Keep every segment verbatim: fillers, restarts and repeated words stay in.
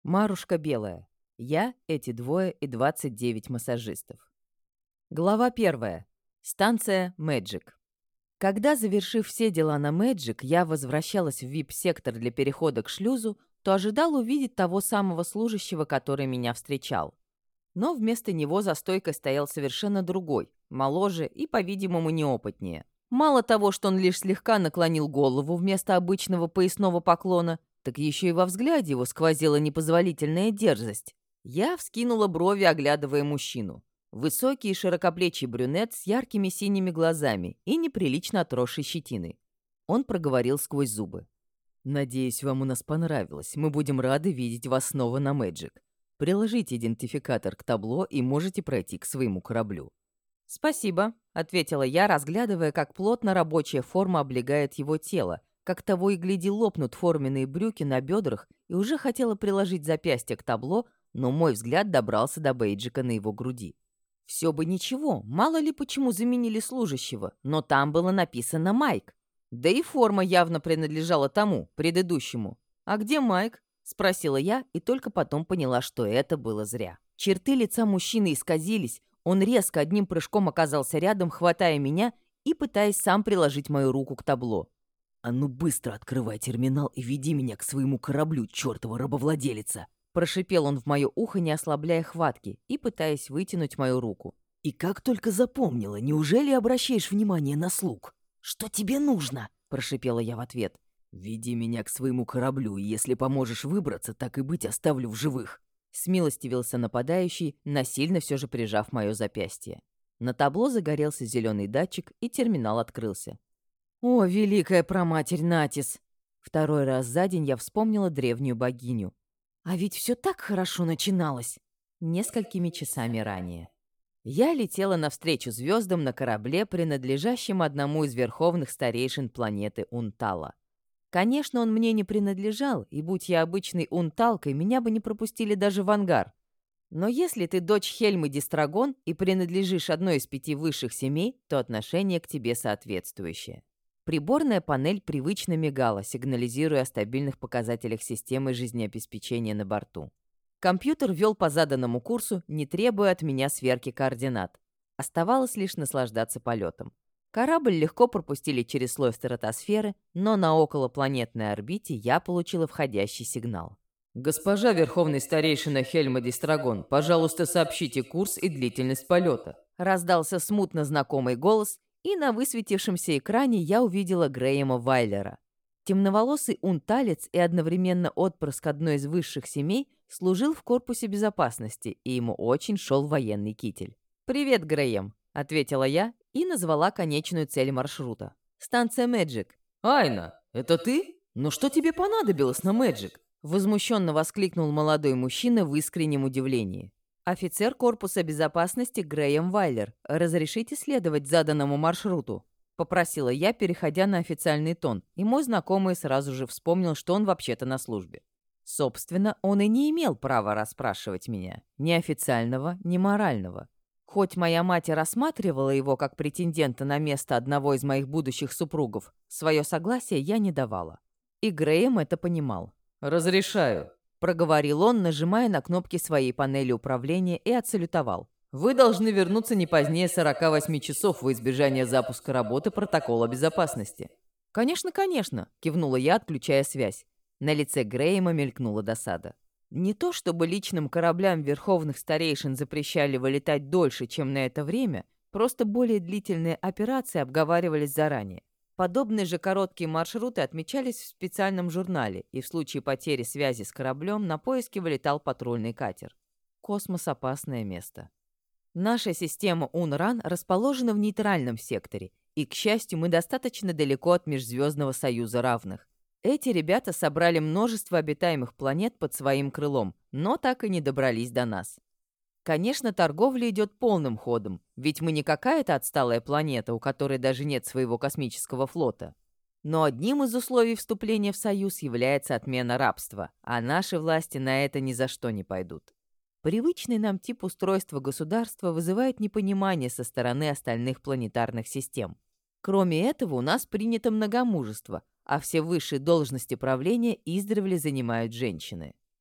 Марушка Белая. Я, эти двое и двадцать девять массажистов. Глава первая. Станция Мэджик. Когда, завершив все дела на Мэджик, я возвращалась в ви ай пи-сектор для перехода к шлюзу, то ожидал увидеть того самого служащего, который меня встречал. Но вместо него за стойкой стоял совершенно другой, моложе и, по-видимому, неопытнее. Мало того, что он лишь слегка наклонил голову вместо обычного поясного поклона, так еще и во взгляде его сквозила непозволительная дерзость. Я вскинула брови, оглядывая мужчину. Высокий и широкоплечий брюнет с яркими синими глазами и неприлично отросшей щетиной. Он проговорил сквозь зубы. «Надеюсь, вам у нас понравилось. Мы будем рады видеть вас снова на Мэджик. Приложите идентификатор к табло и можете пройти к своему кораблю». «Спасибо», — ответила я, разглядывая, как плотно рабочая форма облегает его тело, как того и гляди лопнут форменные брюки на бедрах, и уже хотела приложить запястье к табло, но мой взгляд добрался до бейджика на его груди. Все бы ничего, мало ли почему заменили служащего, но там было написано «Майк». Да и форма явно принадлежала тому, предыдущему. «А где Майк?» — спросила я, и только потом поняла, что это было зря. Черты лица мужчины исказились, он резко одним прыжком оказался рядом, хватая меня и пытаясь сам приложить мою руку к табло. «А ну быстро открывай терминал и веди меня к своему кораблю, чертова рабовладелица!» Прошипел он в мое ухо, не ослабляя хватки, и пытаясь вытянуть мою руку. «И как только запомнила, неужели обращаешь внимание на слуг? Что тебе нужно?» – прошипела я в ответ. «Веди меня к своему кораблю, и если поможешь выбраться, так и быть оставлю в живых». Смилостивился нападающий, насильно все же прижав мое запястье. На табло загорелся зеленый датчик, и терминал открылся. «О, великая проматерь Натис!» Второй раз за день я вспомнила древнюю богиню. А ведь все так хорошо начиналось. Несколькими часами ранее. Я летела навстречу звездам на корабле, принадлежащем одному из верховных старейшин планеты Унтала. Конечно, он мне не принадлежал, и будь я обычной унталкой, меня бы не пропустили даже в ангар. Но если ты дочь Хельмы Дистрагон и принадлежишь одной из пяти высших семей, то отношение к тебе соответствующее. Приборная панель привычно мигала, сигнализируя о стабильных показателях системы жизнеобеспечения на борту. Компьютер вел по заданному курсу, не требуя от меня сверки координат. Оставалось лишь наслаждаться полетом. Корабль легко пропустили через слой стратосферы, но на околопланетной орбите я получила входящий сигнал. «Госпожа Верховный Старейшина Хельма Дистрагон, пожалуйста, сообщите курс и длительность полета». Раздался смутно знакомый голос, и на высветившемся экране я увидела Грэема Вайлера. Темноволосый унталец и одновременно отпрыск одной из высших семей служил в корпусе безопасности, и ему очень шел военный китель. «Привет, Грэем», — ответила я и назвала конечную цель маршрута. «Станция Мэджик». «Айна, это ты? Но что тебе понадобилось на Мэджик?» — возмущенно воскликнул молодой мужчина в искреннем удивлении. «Офицер корпуса безопасности Грэем Вайлер, разрешите следовать заданному маршруту?» — попросила я, переходя на официальный тон, и мой знакомый сразу же вспомнил, что он вообще-то на службе. Собственно, он и не имел права расспрашивать меня, ни официального, ни морального. Хоть моя мать и рассматривала его как претендента на место одного из моих будущих супругов, свое согласие я не давала. И Грэем это понимал. «Разрешаю», — проговорил он, нажимая на кнопки своей панели управления, и отсалютовал. «Вы должны вернуться не позднее сорока восьми часов во избежание запуска работы протокола безопасности». «Конечно, конечно», — кивнула я, отключая связь. На лице Грэема мелькнула досада. Не то чтобы личным кораблям верховных старейшин запрещали вылетать дольше, чем на это время, просто более длительные операции обговаривались заранее. Подобные же короткие маршруты отмечались в специальном журнале, и в случае потери связи с кораблем на поиски вылетал патрульный катер. Космос — опасное место. Наша система Унран расположена в нейтральном секторе, и, к счастью, мы достаточно далеко от Межзвездного Союза Равных. Эти ребята собрали множество обитаемых планет под своим крылом, но так и не добрались до нас. Конечно, торговля идет полным ходом, ведь мы не какая-то отсталая планета, у которой даже нет своего космического флота. Но одним из условий вступления в Союз является отмена рабства, а наши власти на это ни за что не пойдут. Привычный нам тип устройства государства вызывает непонимание со стороны остальных планетарных систем. Кроме этого, у нас принято многомужество, а все высшие должности правления издревле занимают женщины.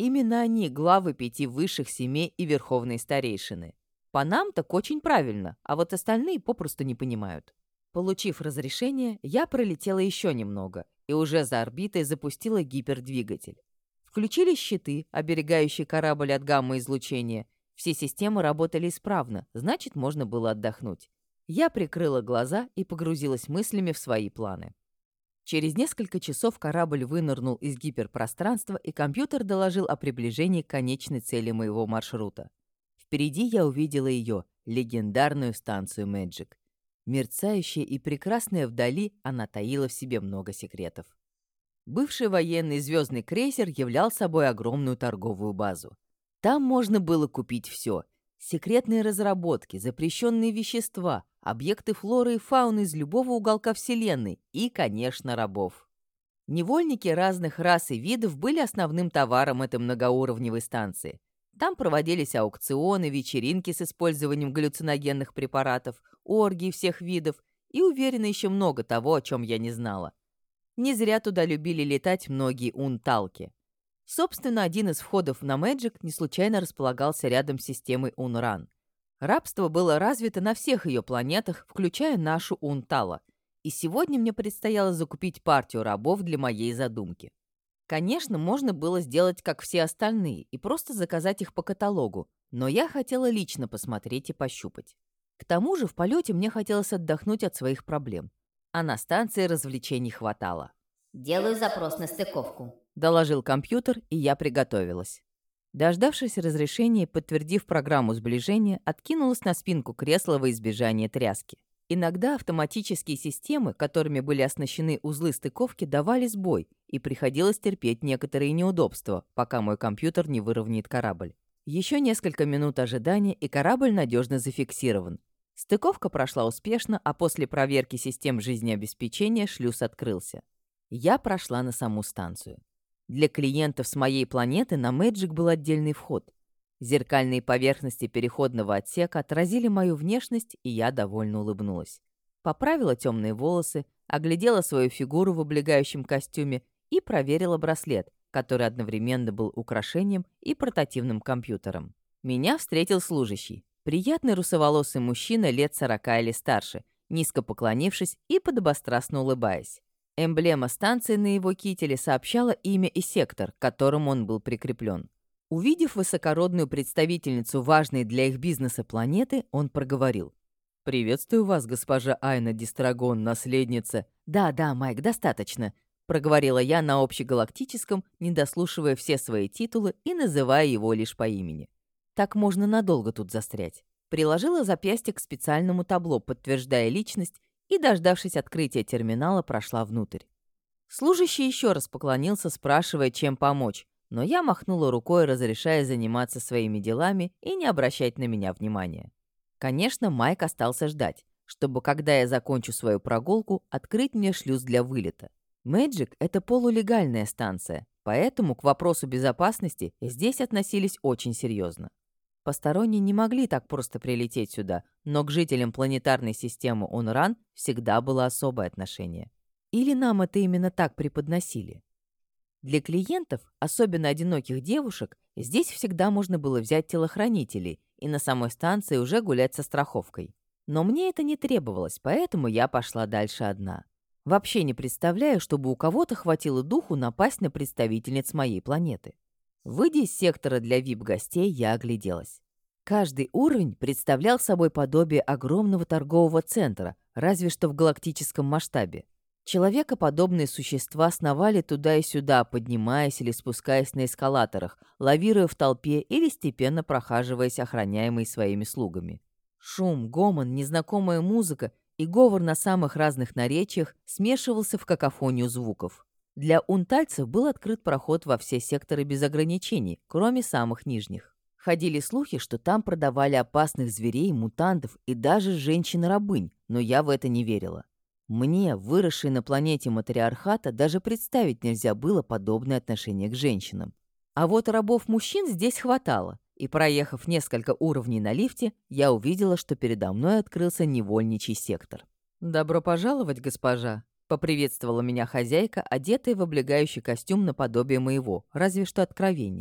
Именно они главы пяти высших семей и верховные старейшины. По нам так очень правильно, а вот остальные попросту не понимают. Получив разрешение, я пролетела еще немного и уже за орбитой запустила гипердвигатель. Включились щиты, оберегающие корабль от гамма-излучения. Все системы работали исправно, значит, можно было отдохнуть. Я прикрыла глаза и погрузилась мыслями в свои планы. Через несколько часов корабль вынырнул из гиперпространства, и компьютер доложил о приближении к конечной цели моего маршрута. Впереди я увидела ее, легендарную станцию Мэджик. Мерцающая и прекрасная вдали, она таила в себе много секретов. Бывший военный звездный крейсер являл собой огромную торговую базу. Там можно было купить все. Секретные разработки, запрещенные вещества, объекты флоры и фауны из любого уголка Вселенной и, конечно, рабов. Невольники разных рас и видов были основным товаром этой многоуровневой станции. Там проводились аукционы, вечеринки с использованием галлюциногенных препаратов, оргии всех видов и, уверена, еще много того, о чем я не знала. Не зря туда любили летать многие унталки. Собственно, один из входов на Мэджик не случайно располагался рядом с системой Унран. Рабство было развито на всех ее планетах, включая нашу Унтала, и сегодня мне предстояло закупить партию рабов для моей задумки. Конечно, можно было сделать, как все остальные, и просто заказать их по каталогу, но я хотела лично посмотреть и пощупать. К тому же в полете мне хотелось отдохнуть от своих проблем, а на станции развлечений хватало. «Делаю запрос на стыковку», — доложил компьютер, и я приготовилась. Дождавшись разрешения и подтвердив программу сближения, откинулась на спинку кресла во избежание тряски. Иногда автоматические системы, которыми были оснащены узлы стыковки, давали сбой, и приходилось терпеть некоторые неудобства, пока мой компьютер не выровняет корабль. Еще несколько минут ожидания, и корабль надежно зафиксирован. Стыковка прошла успешно, а после проверки систем жизнеобеспечения шлюз открылся. Я прошла на саму станцию. Для клиентов с моей планеты на Мэджик был отдельный вход. Зеркальные поверхности переходного отсека отразили мою внешность, и я довольно улыбнулась. Поправила темные волосы, оглядела свою фигуру в облегающем костюме и проверила браслет, который одновременно был украшением и портативным компьютером. Меня встретил служащий. Приятный русоволосый мужчина лет сорока или старше, низко поклонившись и подобострастно улыбаясь. Эмблема станции на его кителе сообщала имя и сектор, к которому он был прикреплен. Увидев высокородную представительницу важной для их бизнеса планеты, он проговорил. «Приветствую вас, госпожа Айна Дистрагон, наследница...» «Да-да, Майк, достаточно», — проговорила я на общегалактическом, не дослушивая все свои титулы и называя его лишь по имени. Так можно надолго тут застрять. Приложила запястье к специальному табло, подтверждая личность, и, дождавшись открытия терминала, прошла внутрь. Служащий еще раз поклонился, спрашивая, чем помочь, но я махнула рукой, разрешая заниматься своими делами и не обращать на меня внимания. Конечно, Майк остался ждать, чтобы, когда я закончу свою прогулку, открыть мне шлюз для вылета. Мэджик — это полулегальная станция, поэтому к вопросу безопасности здесь относились очень серьезно. Посторонние не могли так просто прилететь сюда, но к жителям планетарной системы Унран всегда было особое отношение. Или нам это именно так преподносили? Для клиентов, особенно одиноких девушек, здесь всегда можно было взять телохранителей и на самой станции уже гулять со страховкой. Но мне это не требовалось, поэтому я пошла дальше одна. Вообще не представляю, чтобы у кого-то хватило духу напасть на представительниц моей планеты. Выйдя из сектора для ви ай пи-гостей, я огляделась. Каждый уровень представлял собой подобие огромного торгового центра, разве что в галактическом масштабе. Человекоподобные существа сновали туда и сюда, поднимаясь или спускаясь на эскалаторах, лавируя в толпе или степенно прохаживаясь, охраняемые своими слугами. Шум, гомон, незнакомая музыка и говор на самых разных наречиях смешивался в какофонию звуков. Для унтальцев был открыт проход во все секторы без ограничений, кроме самых нижних. Ходили слухи, что там продавали опасных зверей, мутантов и даже женщин-рабынь, но я в это не верила. Мне, выросшей на планете матриархата, даже представить нельзя было подобное отношение к женщинам. А вот рабов-мужчин здесь хватало, и, проехав несколько уровней на лифте, я увидела, что передо мной открылся невольничий сектор. «Добро пожаловать, госпожа!» — поприветствовала меня хозяйка, одетая в облегающий костюм наподобие моего, разве что откровения.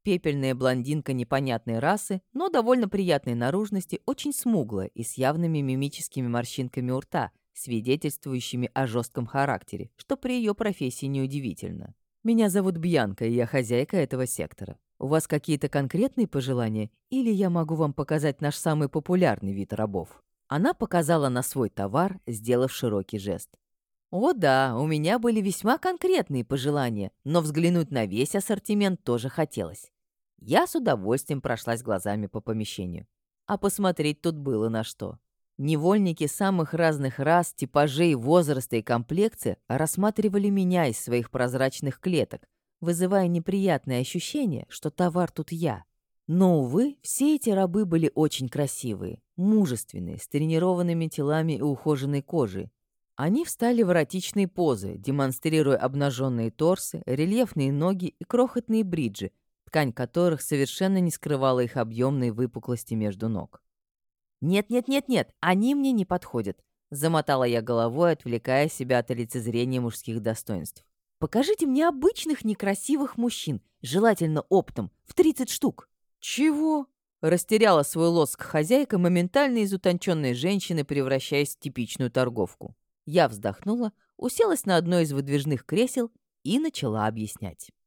Пепельная блондинка непонятной расы, но довольно приятной наружности, очень смуглая и с явными мимическими морщинками у рта, свидетельствующими о жестком характере, что при ее профессии неудивительно. «Меня зовут Бьянка, и я хозяйка этого сектора. У вас какие-то конкретные пожелания, или я могу вам показать наш самый популярный вид рабов?» Она показала на свой товар, сделав широкий жест. «О да, у меня были весьма конкретные пожелания, но взглянуть на весь ассортимент тоже хотелось. Я с удовольствием прошлась глазами по помещению. А посмотреть тут было на что. Невольники самых разных рас, типажей, возраста и комплекции рассматривали меня из своих прозрачных клеток, вызывая неприятное ощущение, что товар тут я. Но, увы, все эти рабы были очень красивые, мужественные, с тренированными телами и ухоженной кожей. Они встали в эротичные позы, демонстрируя обнаженные торсы, рельефные ноги и крохотные бриджи, ткань которых совершенно не скрывала их объемные выпуклости между ног. «Нет-нет-нет-нет, они мне не подходят», — замотала я головой, отвлекая себя от лицезрения мужских достоинств. «Покажите мне обычных некрасивых мужчин, желательно оптом, в тридцать штук». «Чего?» — растеряла свой лоск хозяйка, моментально из утонченной женщины, превращаясь в типичную торговку. Я вздохнула, уселась на одно из выдвижных кресел и начала объяснять.